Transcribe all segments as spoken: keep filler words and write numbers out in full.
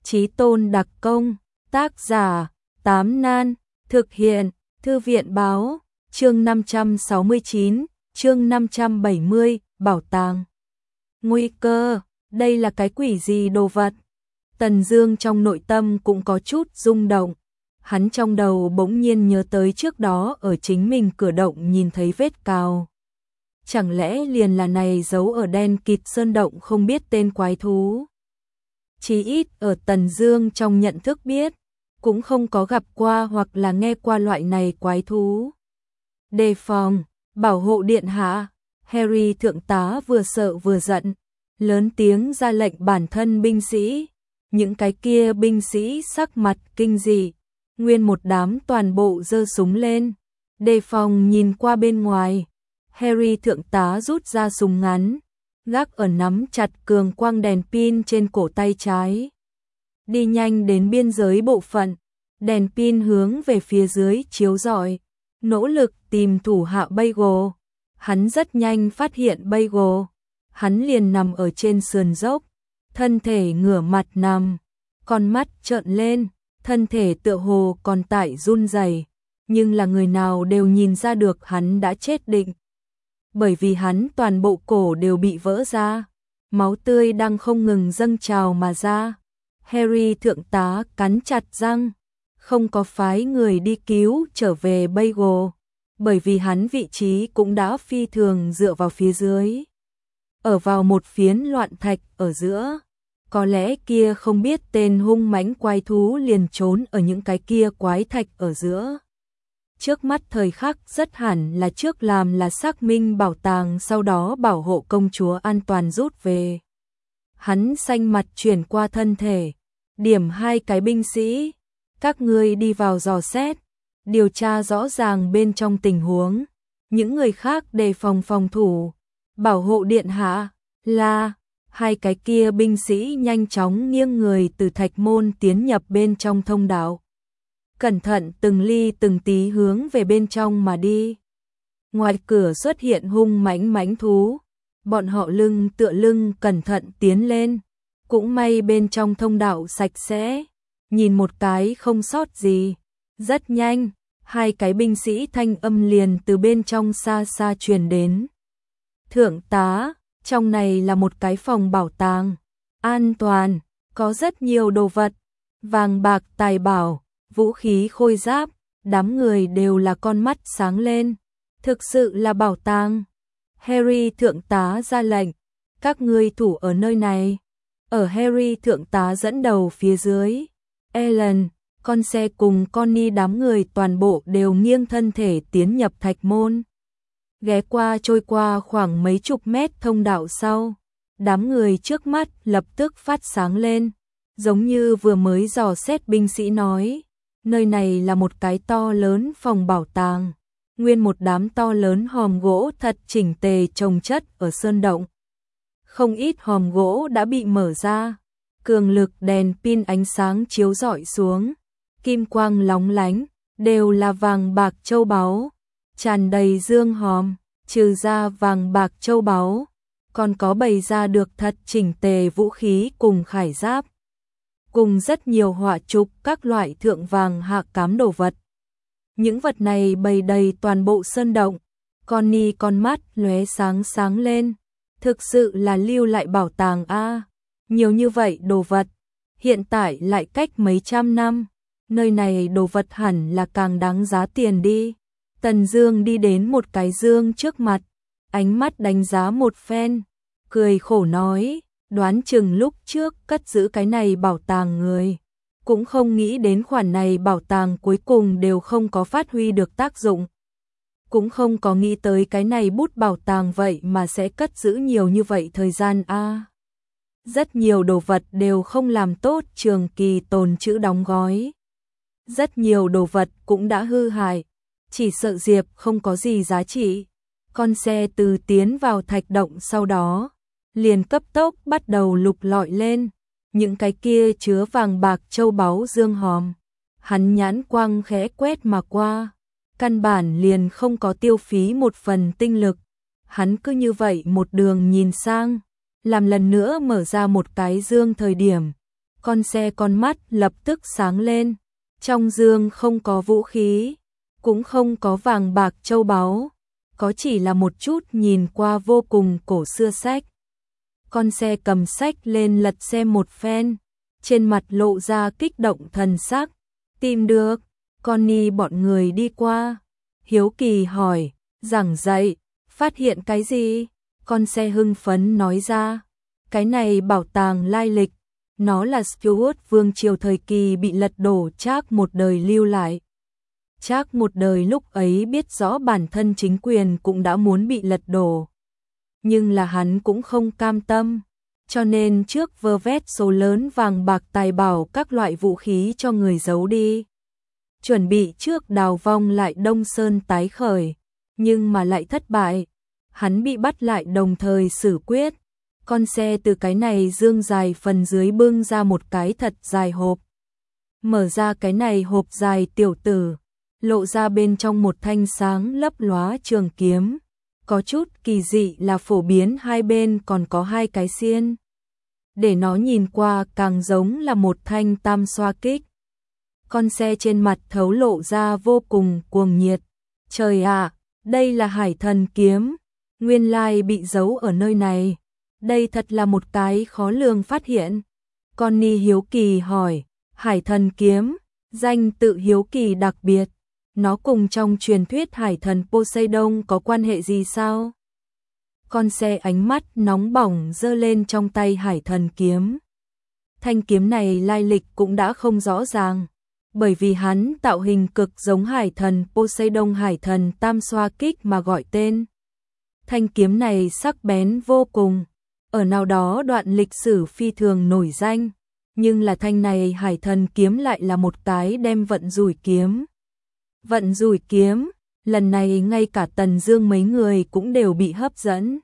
Chí Tôn đặc công, tác giả, Tám Nan, thực hiện, Thư viện báo, chương năm trăm sáu mươi chín, chương năm trăm bảy mươi, bảo tàng. Nguy cơ, đây là cái quỷ gì đồ vật? Tần Dương trong nội tâm cũng có chút rung động. Hắn trong đầu bỗng nhiên nhớ tới trước đó ở chính mình cửa động nhìn thấy vết cào. Chẳng lẽ liền là này giấu ở đen kịt sơn động không biết tên quái thú? Chí ít ở Tần Dương trong nhận thức biết, cũng không có gặp qua hoặc là nghe qua loại này quái thú. Đề phòng, bảo hộ điện hạ. Harry thượng tá vừa sợ vừa giận, lớn tiếng ra lệnh bản thân binh sĩ. Những cái kia binh sĩ sắc mặt kinh dị, nguyên một đám toàn bộ giơ súng lên, đề phòng nhìn qua bên ngoài. Harry thượng tá rút ra súng ngắn, gác ở nắm chặt cường quang đèn pin trên cổ tay trái. Đi nhanh đến biên giới bộ phận, đèn pin hướng về phía dưới chiếu rọi, nỗ lực tìm thủ hạ Bagel. Hắn rất nhanh phát hiện Bagel, hắn liền nằm ở trên sườn dốc, thân thể ngửa mặt nằm, con mắt trợn lên, thân thể tựa hồ còn tại run rẩy, nhưng là người nào đều nhìn ra được hắn đã chết định. Bởi vì hắn toàn bộ cổ đều bị vỡ ra, máu tươi đang không ngừng dâng trào mà ra. Harry thượng tá cắn chặt răng, không có phái người đi cứu trở về Bagel, bởi vì hắn vị trí cũng đã phi thường dựa vào phía dưới. Ở vào một phiến loạn thạch ở giữa, có lẽ kia không biết tên hung mãnh quái thú liền trốn ở những cái kia quái thạch ở giữa. Trước mắt thời khắc rất hẳn là trước làm là xác minh bảo tàng, sau đó bảo hộ công chúa an toàn rút về. Hắn xanh mặt chuyển qua thân thể, điểm hai cái binh sĩ, các ngươi đi vào dò xét, điều tra rõ ràng bên trong tình huống, những người khác đề phòng phòng thủ, bảo hộ điện hạ. Là hai cái kia binh sĩ nhanh chóng nghiêng người từ thạch môn tiến nhập bên trong thông đạo, cẩn thận từng ly từng tí hướng về bên trong mà đi. Ngoài cửa xuất hiện hung mãnh mãnh thú, bọn họ lưng tựa lưng cẩn thận tiến lên, cũng may bên trong thông đạo sạch sẽ, nhìn một cái không sót gì. Rất nhanh, hai cái binh sĩ thanh âm liền từ bên trong xa xa truyền đến. Thượng tá, trong này là một cái phòng bảo tàng, an toàn, có rất nhiều đồ vật, vàng bạc tài bảo, vũ khí khôi giáp, đám người đều là con mắt sáng lên. Thực sự là bảo tàng. Harry thượng tá ra lệnh, các ngươi thủ ở nơi này. Ở Harry thượng tá dẫn đầu phía dưới, Ellen, con xe cùng Connie đám người toàn bộ đều nghiêng thân thể tiến nhập thạch môn. Ghé qua trôi qua khoảng mấy chục mét thông đạo sau, đám người trước mắt lập tức phát sáng lên, giống như vừa mới dò xét binh sĩ nói, nơi này là một cái to lớn phòng bảo tàng, nguyên một đám to lớn hòm gỗ thật chỉnh tề chồng chất ở sơn động. Không ít hòm gỗ đã bị mở ra, cường lực đèn pin ánh sáng chiếu rọi xuống, kim quang lóng lánh, đều là vàng bạc châu báu. Tràn đầy dương hòm, trừ ra vàng bạc châu báu, còn có bày ra được thật chỉnh tề vũ khí cùng khải giáp, cùng rất nhiều họa trục các loại thượng vàng hạ cám đồ vật. Những vật này bày đầy toàn bộ sơn động. Connie con mắt lóe sáng sáng lên, thực sự là lưu lại bảo tàng a, nhiều như vậy đồ vật, hiện tại lại cách mấy trăm năm, nơi này đồ vật hẳn là càng đáng giá tiền đi. Tần Dương đi đến một cái dương trước mặt, ánh mắt đánh giá một phen, cười khổ nói, đoán chừng lúc trước cất giữ cái này bảo tàng người, cũng không nghĩ đến khoản này bảo tàng cuối cùng đều không có phát huy được tác dụng. Cũng không có nghĩ tới cái này bút bảo tàng vậy mà sẽ cất giữ nhiều như vậy thời gian a. À, rất nhiều đồ vật đều không làm tốt trường kỳ tồn trữ đóng gói. Rất nhiều đồ vật cũng đã hư hại. Chỉ sợ Diệp không có gì giá trị. Con xe từ tiến vào thạch động sau đó, liền cấp tốc bắt đầu lục lọi lên, những cái kia chứa vàng bạc châu báu dương hòm. Hắn nhãn quang khẽ quét mà qua, căn bản liền không có tiêu phí một phần tinh lực. Hắn cứ như vậy một đường nhìn sang, làm lần nữa mở ra một cái dương thời điểm, Con xe con mắt lập tức sáng lên, trong dương không có vũ khí, cũng không có vàng bạc châu báu, có chỉ là một chút nhìn qua vô cùng cổ xưa sách. Con xe cầm sách lên lật xem một phen, trên mặt lộ ra kích động thần sắc. Tìm được, Connie bọn người đi qua, hiếu kỳ hỏi, giảng dạy, phát hiện cái gì? Con xe hưng phấn nói ra, cái này bảo tàng lai lịch, nó là Stuart vương triều thời kỳ bị lật đổ Charles một đời lưu lại. Charles một đời lúc ấy biết rõ bản thân chính quyền cũng đã muốn bị lật đổ, nhưng là hắn cũng không cam tâm, cho nên trước vơ vét số lớn vàng bạc tài bảo các loại vũ khí cho người giấu đi, chuẩn bị trước đào vong lại Đông Sơn tái khởi, nhưng mà lại thất bại. Hắn bị bắt lại đồng thời xử quyết. Con xe từ cái này dương dài phần dưới bưng ra một cái thật dài hộp. Mở ra cái này hộp dài tiểu tử, lộ ra bên trong một thanh sáng lấp lóa trường kiếm. Có chút kỳ dị là phổ biến hai bên còn có hai cái xiên. Để nó nhìn qua càng giống là một thanh tam xoa kích. Con xe trên mặt thấu lộ ra vô cùng cuồng nhiệt. Trời ạ, đây là Hải Thần kiếm, nguyên lai bị giấu ở nơi này. Đây thật là một cái khó lường phát hiện. Connie hiếu kỳ hỏi, Hải Thần kiếm, danh tự hiếu kỳ đặc biệt, nó cùng trong truyền thuyết Hải Thần Poseidon có quan hệ gì sao? Con xe ánh mắt nóng bỏng giơ lên trong tay Hải Thần kiếm. Thanh kiếm này lai lịch cũng đã không rõ ràng, bởi vì hắn tạo hình cực giống Hải Thần Poseidon Hải Thần tam xoa kích mà gọi tên. Thanh kiếm này sắc bén vô cùng, ở nào đó đoạn lịch sử phi thường nổi danh, nhưng là thanh này Hải Thần kiếm lại là một cái đem vận rủi kiếm. Vận rủi kiếm, lần này ngay cả Tần Dương mấy người cũng đều bị hấp dẫn.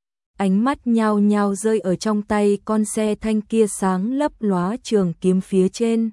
Ánh mắt nhao nhao rơi ở trong tay con xe thanh kia sáng lấp lóa trường kiếm phía trên.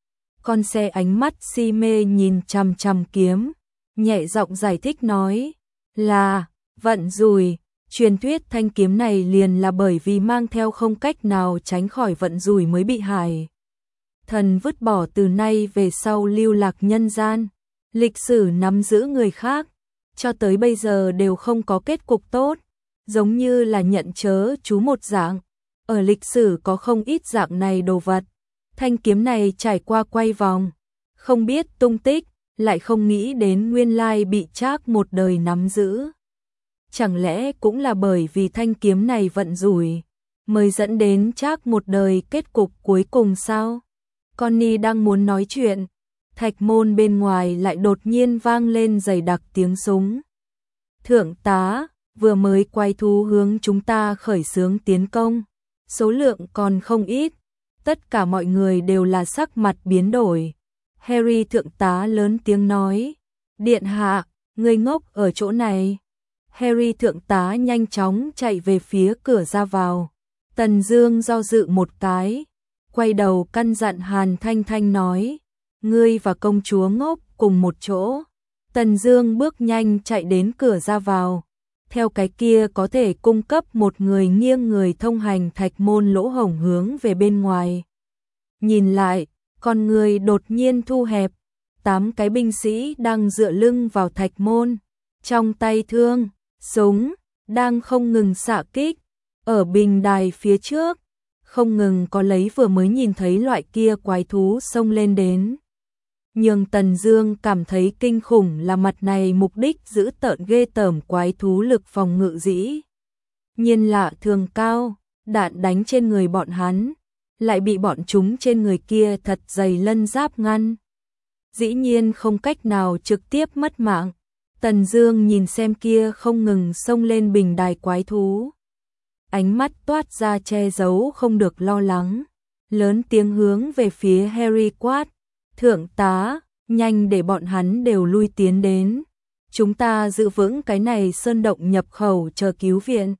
Con xe ánh mắt si mê nhìn chằm chằm kiếm, nhẹ giọng giải thích nói, là vận rủi, truyền thuyết thanh kiếm này liền là bởi vì mang theo không cách nào tránh khỏi vận rủi mới bị Hải Thần vứt bỏ, từ nay về sau lưu lạc nhân gian, lịch sử nắm giữ người khác, cho tới bây giờ đều không có kết cục tốt, giống như là nhận chớ chú một dạng. Ở lịch sử có không ít dạng này đồ vật. Thanh kiếm này trải qua quay vòng, không biết tung tích, lại không nghĩ đến nguyên lai bị Charles một đời nắm giữ. Chẳng lẽ cũng là bởi vì thanh kiếm này vận rủi, mới dẫn đến Charles một đời kết cục cuối cùng sao? Connie đang muốn nói chuyện, thạch môn bên ngoài lại đột nhiên vang lên dày đặc tiếng súng. Thượng tá, vừa mới quay thú hướng chúng ta khởi xướng tiến công, số lượng còn không ít. Tất cả mọi người đều là sắc mặt biến đổi. Harry thượng tá lớn tiếng nói, điện hạ, người ngốc ở chỗ này. Harry thượng tá nhanh chóng chạy về phía cửa ra vào. Tần Dương do dự một cái, quay đầu căn dặn Hàn Thanh Thanh nói, ngươi và công chúa ngốc cùng một chỗ. Tần Dương bước nhanh chạy đến cửa ra vào. Theo cái kia có thể cung cấp một người nghiêng người thông hành thạch môn lỗ hổng hướng về bên ngoài. Nhìn lại, con người đột nhiên thu hẹp, tám cái binh sĩ đang dựa lưng vào thạch môn, trong tay thương, súng, đang không ngừng xạ kích, ở bình đài phía trước, không ngừng có lấy vừa mới nhìn thấy loại kia quái thú xông lên đến. Nhưng Tần Dương cảm thấy kinh khủng là mặt này mục đích giữ tợn ghê tởm quái thú lực phòng ngự dĩ nhiên lạ thường cao, đạn đánh trên người bọn hắn, lại bị bọn chúng trên người kia thật dày lân giáp ngăn. Dĩ nhiên không cách nào trực tiếp mất mạng. Tần Dương nhìn xem kia không ngừng xông lên bình đài quái thú, ánh mắt toát ra che giấu không được lo lắng, lớn tiếng hướng về phía Harry quát, thượng tá, nhanh để bọn hắn đều lui tiến đến. Chúng ta giữ vững cái này sơn động nhập khẩu chờ cứu viện.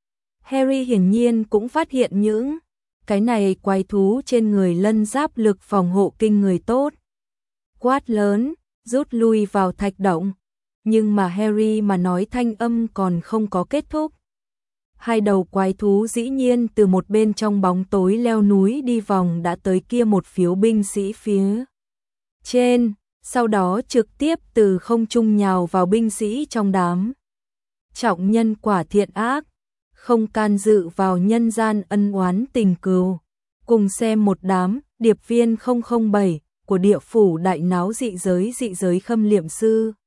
Harry hiển nhiên cũng phát hiện những cái này quái thú trên người lân giáp lực phòng hộ kinh người tốt. Quát lớn, rút lui vào thạch động. Nhưng mà Harry mà nói thanh âm còn không có kết thúc. Hai đầu quái thú dĩ nhiên từ một bên trong bóng tối leo núi đi vòng đã tới kia một phiếu binh sĩ phía trên, sau đó trực tiếp từ không trung nhào vào binh sĩ trong đám. Trọng nhân quả thiện ác, không can dự vào nhân gian ân oán tình cừu. Cùng xem một đám điệp viên không không bảy của địa phủ đại náo dị giới dị giới khâm liệm sư.